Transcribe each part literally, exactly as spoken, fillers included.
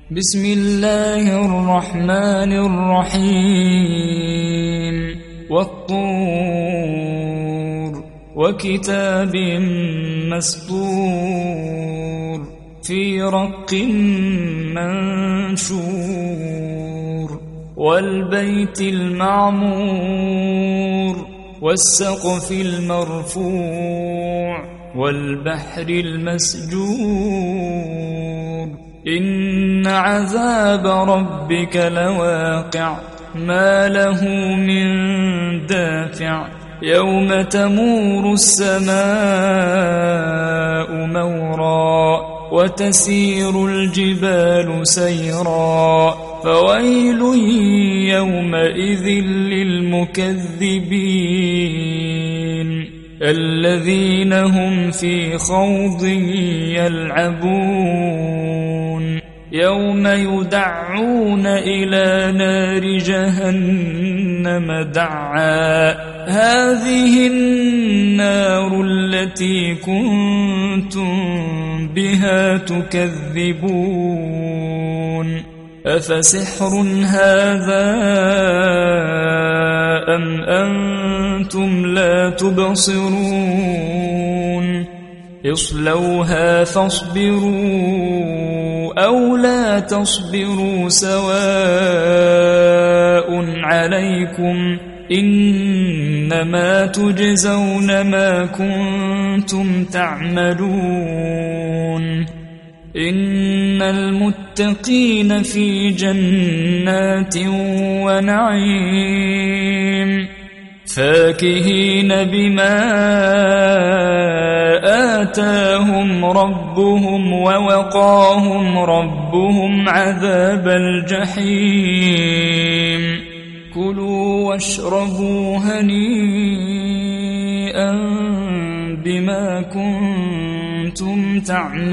بسم الله الرحمن الرحيم والطور وكتاب مسطور في رق منشور والبيت المعمور والسقف المرفوع والبحر المسجور إن عذاب ربك لواقع ما له من دافع يوم تمور السماء مورا وتسير الجبال سيرا فويل يومئذ للمكذبين الذين هم في خوض يلعبون يوم يدعون إلى نار جهنم دعا هذه النار التي كنتم بها تكذبون أفسحر هذا أم أنتم لا تبصرون اصلوها فاصبروا أو لا تصبروا سواء عليكم إنما تجزون ما كنتم تعملون إن المتقين في جنات ونعيم فاكهين بما آتاهم ربهم ووقاهم ربهم عذاب الجحيم كلوا واشربوا هنيئا بما كنتم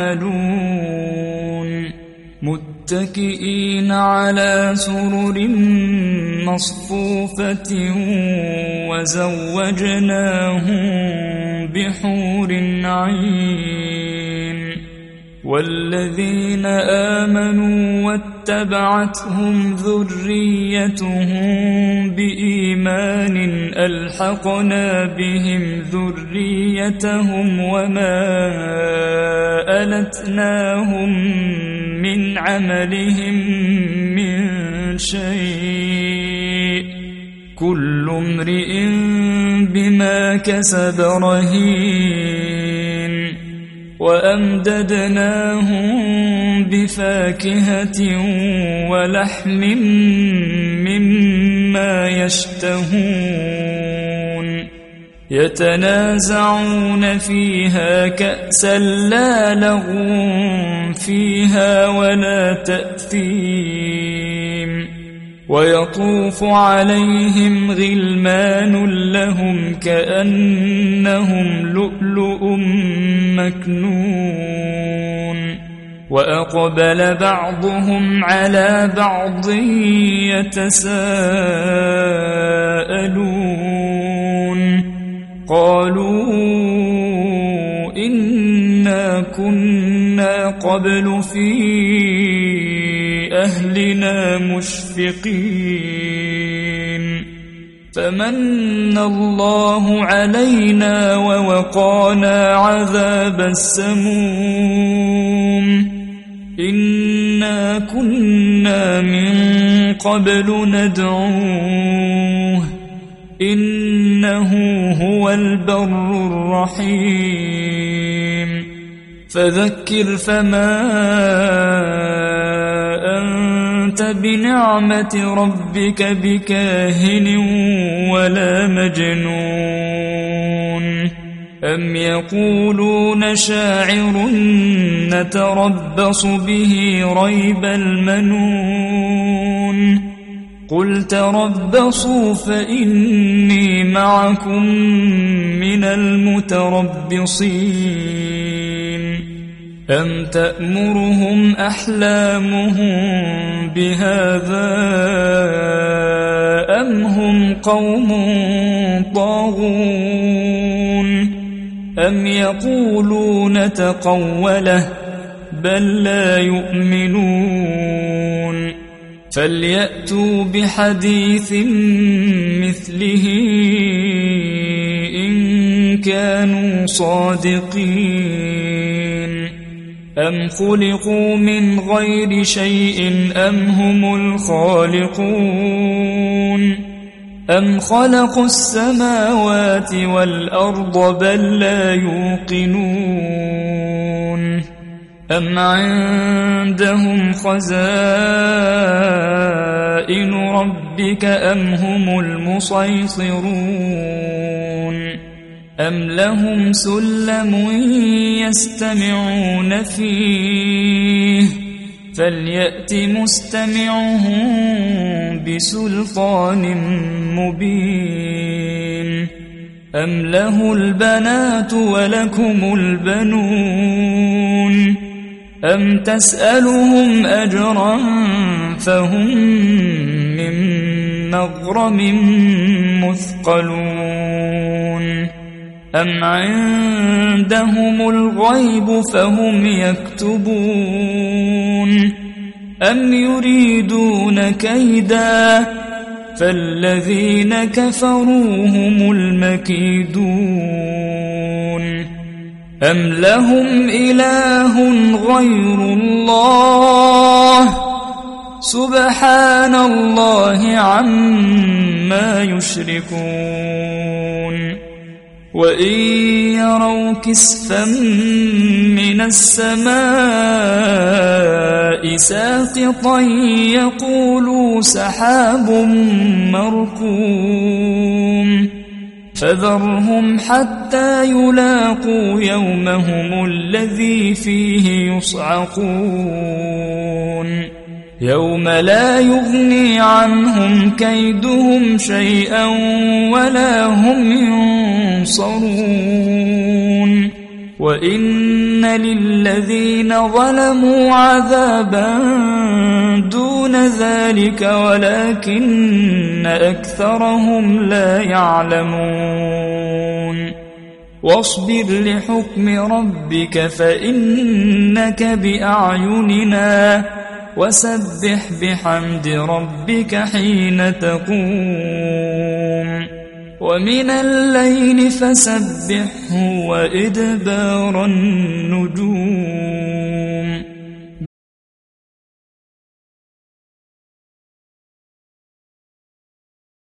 تعملون متكئين على سرر مصفوفة وزوجناهم بحور عين والذين آمنوا واتبعتهم ذريتهم بإيمان ألحقنا بهم ذريتهم وما ألتناهم من عملهم من شيء كل امرئ بما كسب رهين وأمددناهم بفاكهة ولحم مما يشتهون يتنازعون فيها كأسا لا لغو فيها ولا تأثيم ويطوف عليهم غلمان لهم كأنهم لؤلؤ مكنون وأقبل بعضهم على بعض يتساءلون قالوا إنا كنا قبل في أهلنا مشفقين فمن الله علينا ووقانا عذاب السموم إنا كنا من قبل ندعوه إنه هو البر الرحيم فذكر فما أنت بنعمة ربك بكاهن ولا مجنون أم يقولون شاعر نتربص به ريب المنون قل تربصوا فإني معكم من المتربصين أم تأمرهم أحلامهم بهذا أم هم قوم طاغون أم يقولون تقوله بل لا يؤمنون فليأتوا بحديث مثله إن كانوا صادقين أم خلقوا من غير شيء أم هم الخالقون أم خلقوا السماوات والأرض بل لا يوقنون أم عندهم خزائن ربك أم هم المسيطرون أم لهم سلم يستمعون فيه فليأت مستمعهم بسلطان مبين أم له البنات ولكم البنون أم تسألهم أجرا فهم من مغرم مثقلون أم عندهم الغيب فهم يكتبون أم يريدون كيدا فالذين كفروا هم المكيدون أم لهم إله غير الله سبحان الله عما يشركون وإن يروا كسفا من السماء ساقطا يقولوا سحاب مركوم فذرهم حتى يلاقوا يومهم الذي فيه يصعقون يوم لا يغني عنهم كيدهم شيئا ولا هم ينصرون وإن للذين ظلموا عذابا دون ذلك ولكن أكثرهم لا يعلمون واصبر لحكم ربك فإنك بأعيننا وسبح بحمد ربك حين تقوم ومن الليل فسبحه وإدبار النجوم